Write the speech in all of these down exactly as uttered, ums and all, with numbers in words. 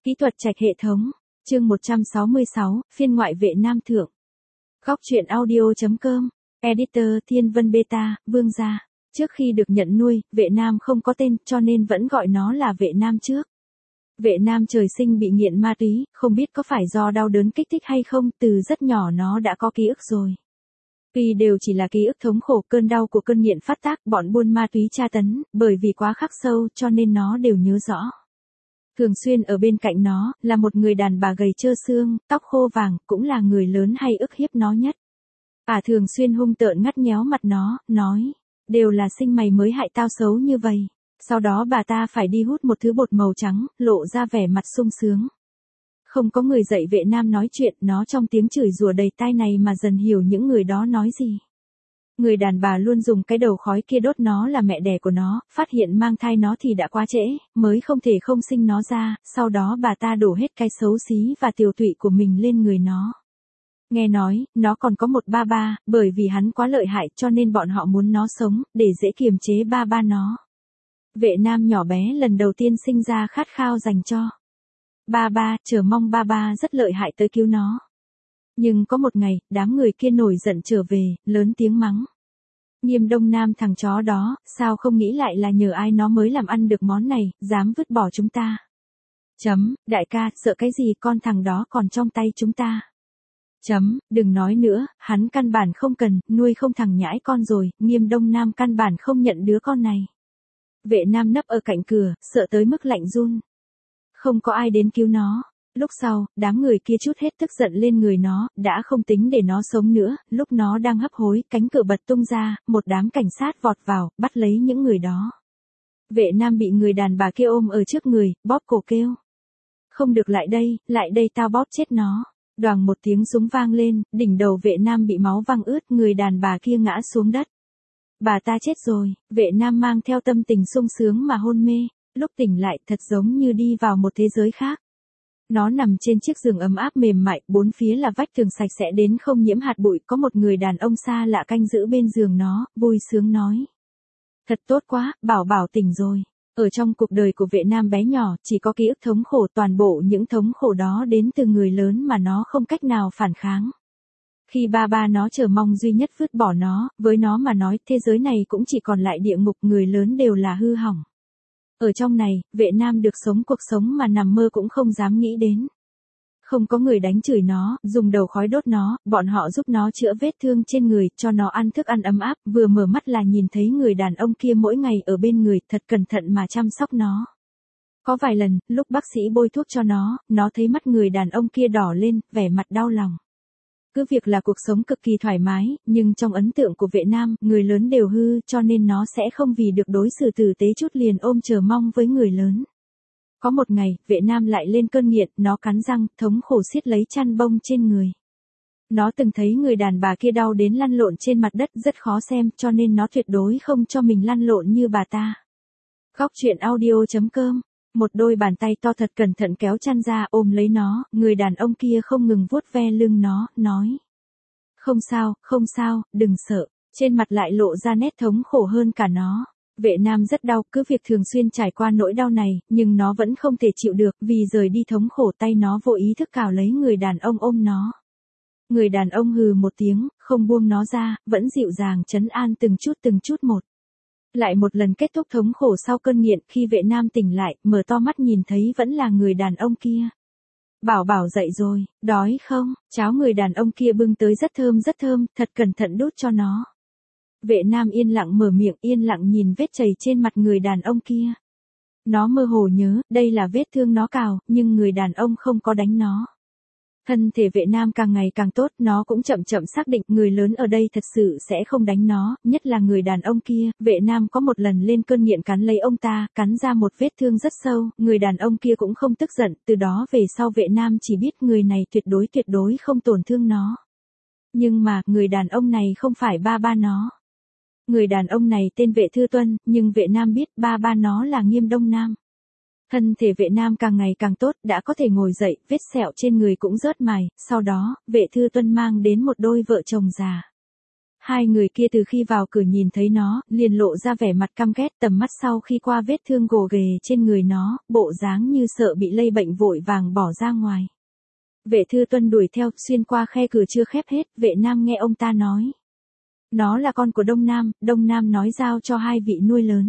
Kỹ thuật trạch hệ thống, chương một trăm sáu mươi sáu, phiên ngoại vệ nam thượng. Góc truyện audio.com, Editor Thiên Vân Beta, Vương gia. Trước khi được nhận nuôi, vệ nam không có tên cho nên vẫn gọi nó là vệ nam trước. Vệ nam trời sinh bị nghiện ma túy, không biết có phải do đau đớn kích thích hay không, từ rất nhỏ nó đã có ký ức rồi. Tuy đều chỉ là ký ức thống khổ, cơn đau của cơn nghiện phát tác, bọn buôn ma túy tra tấn, bởi vì quá khắc sâu cho nên nó đều nhớ rõ. Thường xuyên ở bên cạnh nó, là một người đàn bà gầy trơ xương, tóc khô vàng, cũng là người lớn hay ức hiếp nó nhất. Bà thường xuyên hung tợn ngắt nhéo mặt nó, nói, đều là sinh mày mới hại tao xấu như vậy. Sau đó bà ta phải đi hút một thứ bột màu trắng, lộ ra vẻ mặt sung sướng. Không có người dạy vệ nam nói chuyện, nó trong tiếng chửi rủa đầy tai này mà dần hiểu những người đó nói gì. Người đàn bà luôn dùng cái đầu khói kia đốt nó là mẹ đẻ của nó, phát hiện mang thai nó thì đã quá trễ, mới không thể không sinh nó ra, sau đó bà ta đổ hết cái xấu xí và tiều tụy của mình lên người nó. Nghe nói, nó còn có một ba ba, bởi vì hắn quá lợi hại cho nên bọn họ muốn nó sống, để dễ kiềm chế ba ba nó. Vệ nam nhỏ bé lần đầu tiên sinh ra khát khao dành cho ba ba, chờ mong ba ba rất lợi hại tới cứu nó. Nhưng có một ngày, đám người kia nổi giận trở về, lớn tiếng mắng. Nghiêm Đông Nam thằng chó đó, sao không nghĩ lại là nhờ ai nó mới làm ăn được món này, dám vứt bỏ chúng ta. Chấm, đại ca, sợ cái gì, con thằng đó còn trong tay chúng ta. Chấm, đừng nói nữa, hắn căn bản không cần, nuôi không thằng nhãi con rồi, Nghiêm Đông Nam căn bản không nhận đứa con này. Vệ nam nấp ở cạnh cửa, sợ tới mức lạnh run. Không có ai đến cứu nó. Lúc sau, đám người kia trút hết tức giận lên người nó, đã không tính để nó sống nữa, lúc nó đang hấp hối, cánh cửa bật tung ra, một đám cảnh sát vọt vào, bắt lấy những người đó. Vệ nam bị người đàn bà kia ôm ở trước người, bóp cổ kêu. Không được lại đây, lại đây tao bóp chết nó. Đoàng một tiếng súng vang lên, đỉnh đầu vệ nam bị máu văng ướt, người đàn bà kia ngã xuống đất. Bà ta chết rồi, vệ nam mang theo tâm tình sung sướng mà hôn mê, lúc tỉnh lại thật giống như đi vào một thế giới khác. Nó nằm trên chiếc giường ấm áp mềm mại, bốn phía là vách tường sạch sẽ đến không nhiễm hạt bụi, có một người đàn ông xa lạ canh giữ bên giường nó, vui sướng nói. Thật tốt quá, bảo bảo tỉnh rồi. Ở trong cuộc đời của vệ nam bé nhỏ, chỉ có ký ức thống khổ, toàn bộ những thống khổ đó đến từ người lớn mà nó không cách nào phản kháng. Khi ba ba nó chờ mong duy nhất vứt bỏ nó, với nó mà nói, thế giới này cũng chỉ còn lại địa ngục, người lớn đều là hư hỏng. Ở trong này, vệ nam được sống cuộc sống mà nằm mơ cũng không dám nghĩ đến. Không có người đánh chửi nó, dùng đầu khói đốt nó, bọn họ giúp nó chữa vết thương trên người, cho nó ăn thức ăn ấm áp, vừa mở mắt là nhìn thấy người đàn ông kia mỗi ngày ở bên người, thật cẩn thận mà chăm sóc nó. Có vài lần, lúc bác sĩ bôi thuốc cho nó, nó thấy mắt người đàn ông kia đỏ lên, vẻ mặt đau lòng. Cứ việc là cuộc sống cực kỳ thoải mái, nhưng trong ấn tượng của vệ nam, người lớn đều hư, cho nên nó sẽ không vì được đối xử tử tế chút liền ôm chờ mong với người lớn. Có một ngày, vệ nam lại lên cơn nghiện, nó cắn răng, thống khổ siết lấy chăn bông trên người. Nó từng thấy người đàn bà kia đau đến lăn lộn trên mặt đất rất khó xem, cho nên nó tuyệt đối không cho mình lăn lộn như bà ta. Góc truyện audio.com. Một đôi bàn tay to thật cẩn thận kéo chăn ra ôm lấy nó, người đàn ông kia không ngừng vuốt ve lưng nó, nói. Không sao, không sao, đừng sợ, trên mặt lại lộ ra nét thống khổ hơn cả nó. Vệ nam rất đau, cứ việc thường xuyên trải qua nỗi đau này, nhưng nó vẫn không thể chịu được, vì rời đi thống khổ tay nó vô ý thức cào lấy người đàn ông ôm nó. Người đàn ông hừ một tiếng, không buông nó ra, vẫn dịu dàng trấn an từng chút từng chút một. Lại một lần kết thúc thống khổ sau cơn nghiện, khi vệ nam tỉnh lại, mở to mắt nhìn thấy vẫn là người đàn ông kia. Bảo bảo dậy rồi, đói không? Cháo người đàn ông kia bưng tới rất thơm rất thơm, thật cẩn thận đút cho nó. Vệ nam yên lặng mở miệng, yên lặng nhìn vết chảy trên mặt người đàn ông kia. Nó mơ hồ nhớ, đây là vết thương nó cào, nhưng người đàn ông không có đánh nó. Thân thể vệ nam càng ngày càng tốt, nó cũng chậm chậm xác định người lớn ở đây thật sự sẽ không đánh nó, nhất là người đàn ông kia. Vệ nam có một lần lên cơn nghiện cắn lấy ông ta, cắn ra một vết thương rất sâu, người đàn ông kia cũng không tức giận, từ đó về sau vệ nam chỉ biết người này tuyệt đối tuyệt đối không tổn thương nó. Nhưng mà, người đàn ông này không phải ba ba nó. Người đàn ông này tên Vệ Thư Tuân, nhưng vệ nam biết ba ba nó là Nghiêm Đông Nam. Thân thể vệ nam càng ngày càng tốt, đã có thể ngồi dậy, vết sẹo trên người cũng rớt mài, sau đó, Vệ Thư Tuân mang đến một đôi vợ chồng già. Hai người kia từ khi vào cửa nhìn thấy nó, liền lộ ra vẻ mặt căm ghét, tầm mắt sau khi qua vết thương gồ ghề trên người nó, bộ dáng như sợ bị lây bệnh vội vàng bỏ ra ngoài. Vệ Thư Tuân đuổi theo, xuyên qua khe cửa chưa khép hết, vệ nam nghe ông ta nói. Nó là con của Đông Nam, Đông Nam nói giao cho hai vị nuôi lớn.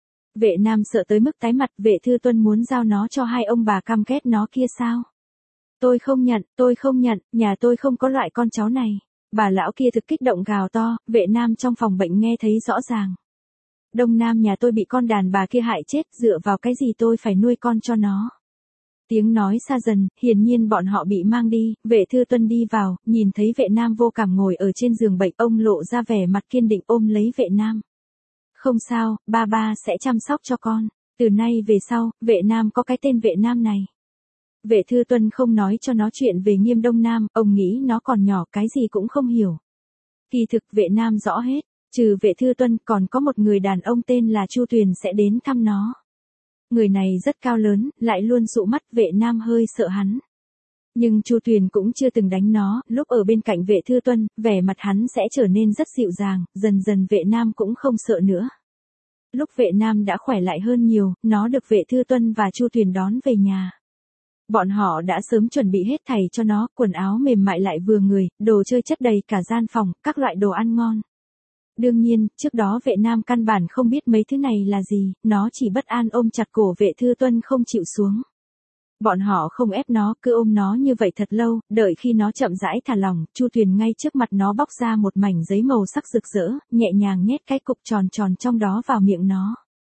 Vệ nam sợ tới mức tái mặt, Vệ Thư Tuân muốn giao nó cho hai ông bà căm ghét nó kia sao? Tôi không nhận, tôi không nhận, nhà tôi không có loại con cháu này. Bà lão kia thực kích động gào to, vệ nam trong phòng bệnh nghe thấy rõ ràng. Đông Nam nhà tôi bị con đàn bà kia hại chết, dựa vào cái gì tôi phải nuôi con cho nó. Tiếng nói xa dần, hiển nhiên bọn họ bị mang đi, Vệ Thư Tuân đi vào, nhìn thấy vệ nam vô cảm ngồi ở trên giường bệnh, ông lộ ra vẻ mặt kiên định ôm lấy vệ nam. Không sao, ba ba sẽ chăm sóc cho con, từ nay về sau, vệ nam có cái tên vệ nam này. Vệ Thư Tuân không nói cho nó chuyện về Nghiêm Đông Nam, ông nghĩ nó còn nhỏ cái gì cũng không hiểu. Kỳ thực vệ nam rõ hết, trừ Vệ Thư Tuân còn có một người đàn ông tên là Chu Tuyền sẽ đến thăm nó. Người này rất cao lớn, lại luôn dụ mắt, vệ nam hơi sợ hắn. Nhưng Chu Tuyền cũng chưa từng đánh nó, lúc ở bên cạnh Vệ Thư Tuân, vẻ mặt hắn sẽ trở nên rất dịu dàng, dần dần vệ nam cũng không sợ nữa. Lúc vệ nam đã khỏe lại hơn nhiều, nó được Vệ Thư Tuân và Chu Tuyền đón về nhà. Bọn họ đã sớm chuẩn bị hết thảy cho nó, quần áo mềm mại lại vừa người, đồ chơi chất đầy cả gian phòng, các loại đồ ăn ngon. Đương nhiên, trước đó vệ nam căn bản không biết mấy thứ này là gì, nó chỉ bất an ôm chặt cổ Vệ Thư Tuân không chịu xuống. Bọn họ không ép nó, cứ ôm nó như vậy thật lâu, đợi khi nó chậm rãi thả lỏng, Chu Tuyền ngay trước mặt nó bóc ra một mảnh giấy màu sắc rực rỡ, nhẹ nhàng nhét cái cục tròn tròn trong đó vào miệng nó.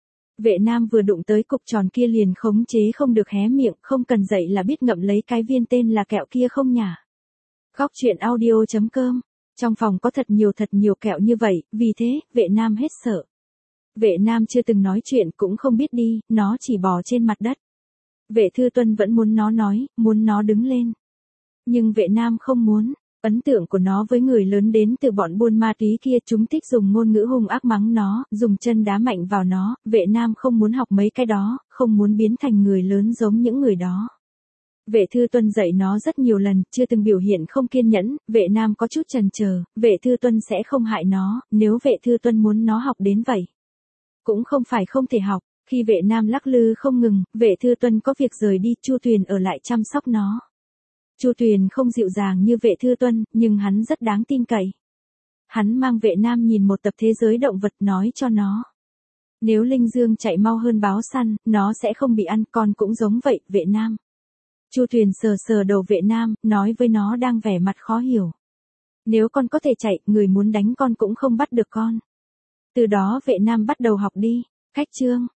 Vệ nam vừa đụng tới cục tròn kia liền khống chế không được hé miệng, không cần dậy là biết ngậm lấy cái viên tên là kẹo kia không nhả. Góc truyện audio chấm com. Trong phòng có thật nhiều thật nhiều kẹo như vậy, vì thế, vệ nam hết sợ. Vệ nam chưa từng nói chuyện cũng không biết đi, nó chỉ bò trên mặt đất. Vệ Thư Tuân vẫn muốn nó nói, muốn nó đứng lên. Nhưng vệ nam không muốn. Ấn tượng của nó với người lớn đến từ bọn buôn ma túy kia, chúng thích dùng ngôn ngữ hung ác mắng nó, dùng chân đá mạnh vào nó, vệ nam không muốn học mấy cái đó, không muốn biến thành người lớn giống những người đó. Vệ Thư Tuân dạy nó rất nhiều lần, chưa từng biểu hiện không kiên nhẫn, vệ nam có chút chần chờ, Vệ Thư Tuân sẽ không hại nó, nếu Vệ Thư Tuân muốn nó học đến vậy. Cũng không phải không thể học, khi vệ nam lắc lư không ngừng, Vệ Thư Tuân có việc rời đi, Chu Tuyền ở lại chăm sóc nó. Chu Tuyền không dịu dàng như Vệ Thư Tuân, nhưng hắn rất đáng tin cậy. Hắn mang vệ nam nhìn một tập thế giới động vật nói cho nó. Nếu Linh Dương chạy mau hơn báo săn, nó sẽ không bị ăn, con cũng giống vậy, vệ nam. Chu Tuyền sờ sờ đầu vệ nam, nói với nó đang vẻ mặt khó hiểu. Nếu con có thể chạy, người muốn đánh con cũng không bắt được con. Từ đó vệ nam bắt đầu học đi. Cách chương.